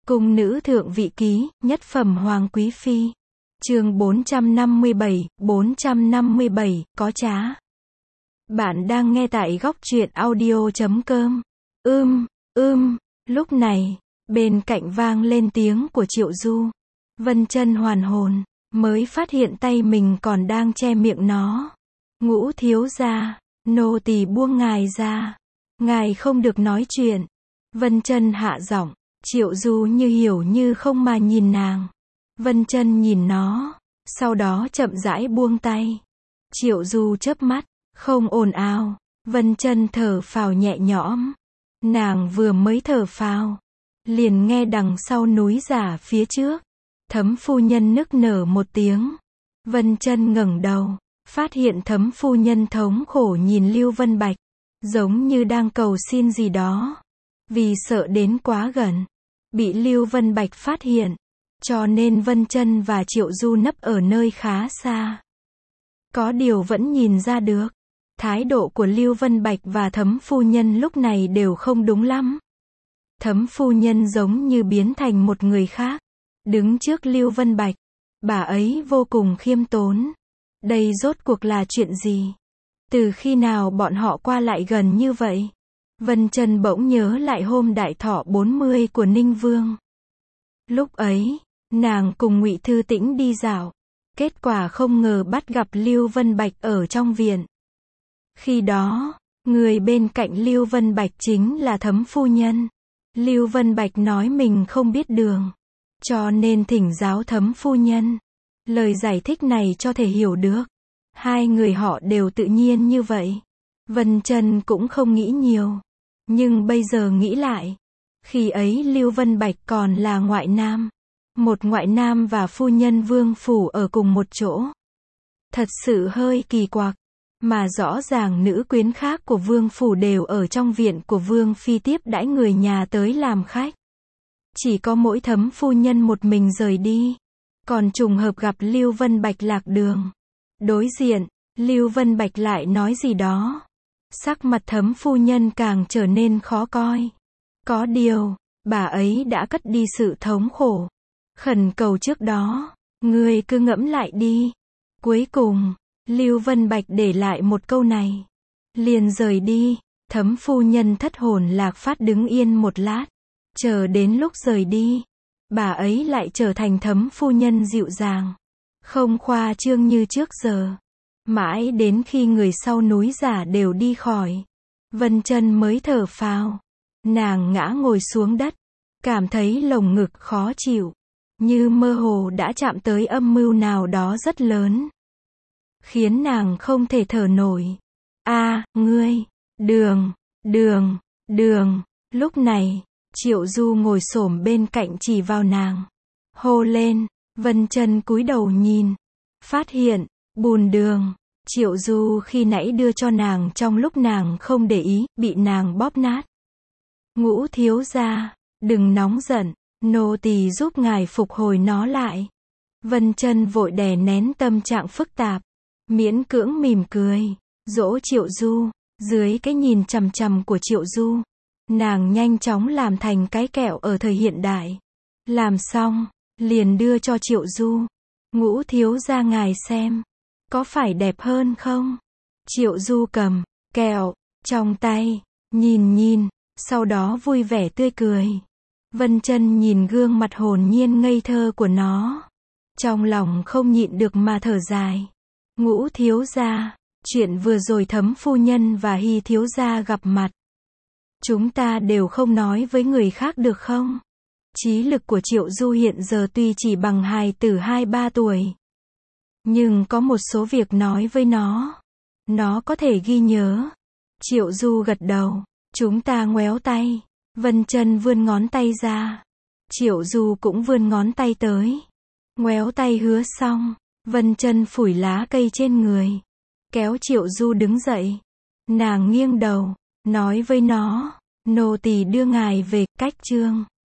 Cung nữ thượng vị ký, nhất phẩm hoàng quý phi. Chương 457, có trá. Bạn đang nghe tại góc truyện audio.com. Lúc này, bên cạnh vang lên tiếng của Triệu Du. Vân Chân hoàn hồn, mới phát hiện tay mình còn đang che miệng nó. Ngũ thiếu gia, nô tỳ buông ngài ra. Ngài không được nói chuyện. Vân Chân hạ giọng. Triệu Du như hiểu như không mà nhìn nàng. Vân Chân nhìn nó, sau đó chậm rãi buông tay. Triệu Du chớp mắt, không ồn ào. Vân Chân thở phào nhẹ nhõm. Nàng vừa mới thở phào, liền nghe đằng sau núi giả phía trước, Thấm phu nhân nức nở một tiếng. Vân Chân ngẩng đầu, phát hiện Thấm phu nhân thống khổ nhìn Lưu Vân Bạch, giống như đang cầu xin gì đó. Vì sợ đến quá gần, bị Lưu Vân Bạch phát hiện, cho nên Vân Chân và Triệu Du nấp ở nơi khá xa. Có điều vẫn nhìn ra được, thái độ của Lưu Vân Bạch và Thấm phu nhân lúc này đều không đúng lắm. Thấm phu nhân giống như biến thành một người khác, đứng trước Lưu Vân Bạch, bà ấy vô cùng khiêm tốn. Đây rốt cuộc là chuyện gì? Từ khi nào bọn họ qua lại gần như vậy? Vân Chân bỗng nhớ lại hôm đại thọ 40 của Ninh Vương. Lúc ấy, nàng cùng Ngụy Thư Tĩnh đi dạo, kết quả không ngờ bắt gặp Lưu Vân Bạch ở trong viện. Khi đó, người bên cạnh Lưu Vân Bạch chính là Thấm phu nhân. Lưu Vân Bạch nói mình không biết đường, cho nên thỉnh giáo Thấm phu nhân. Lời giải thích này cho thể hiểu được, hai người họ đều tự nhiên như vậy. Vân Chân cũng không nghĩ nhiều, nhưng bây giờ nghĩ lại, khi ấy Lưu Vân Bạch còn là ngoại nam. Một ngoại nam và phu nhân vương phủ ở cùng một chỗ, thật sự hơi kỳ quặc. Mà rõ ràng nữ quyến khác của vương phủ đều ở trong viện của vương phi tiếp đãi người nhà tới làm khách. Chỉ có mỗi Thấm phu nhân một mình rời đi, còn trùng hợp gặp Lưu Vân Bạch lạc đường. Đối diện, Lưu Vân Bạch lại nói gì đó, sắc mặt Thấm phu nhân càng trở nên khó coi. Có điều, bà ấy đã cất đi sự thống khổ, khẩn cầu trước đó, ngươi cứ ngẫm lại đi. Cuối cùng, Lưu Vân Bạch để lại một câu này, liền rời đi. Thấm phu nhân thất hồn lạc phát đứng yên một lát, chờ đến lúc rời đi, bà ấy lại trở thành Thấm phu nhân dịu dàng, không khoa trương như trước giờ. Mãi đến khi người sau núi giả đều đi khỏi, Vân Chân mới thở phào. Nàng ngã ngồi xuống đất, cảm thấy lồng ngực khó chịu, như mơ hồ đã chạm tới âm mưu nào đó rất lớn, khiến nàng không thể thở nổi. Ngươi, đường. Lúc này, Triệu Du ngồi xổm bên cạnh chỉ vào nàng, hô lên. Vân Chân cúi đầu nhìn, phát hiện, bùn đường, Triệu Du khi nãy đưa cho nàng trong lúc nàng không để ý, bị nàng bóp nát. Ngũ thiếu gia, đừng nóng giận, nô tỳ giúp ngài phục hồi nó lại. Vân Chân vội đè nén tâm trạng phức tạp, miễn cưỡng mỉm cười, dỗ Triệu Du. Dưới cái nhìn chằm chằm của Triệu Du, nàng nhanh chóng làm thành cái kẹo ở thời hiện đại. Làm xong, liền đưa cho Triệu Du. Ngũ thiếu gia ngài xem, có phải đẹp hơn không? Triệu Du cầm kẹo trong tay, nhìn, sau đó vui vẻ tươi cười. Vân Chân nhìn gương mặt hồn nhiên ngây thơ của nó, trong lòng không nhịn được mà thở dài. Ngũ thiếu gia, chuyện vừa rồi Thấm phu nhân và Hy thiếu gia gặp mặt, chúng ta đều không nói với người khác được không? Trí lực của Triệu Du hiện giờ tuy chỉ bằng hài tử 2-3 tuổi, nhưng có một số việc nói với nó có thể ghi nhớ. Triệu Du gật đầu. Chúng ta ngoéo tay. Vân Chân vươn ngón tay ra, Triệu Du cũng vươn ngón tay tới. Ngoéo tay hứa xong, Vân Chân phủi lá cây trên người, kéo Triệu Du đứng dậy. Nàng nghiêng đầu, nói với nó, nô tỳ đưa ngài về. Cách chương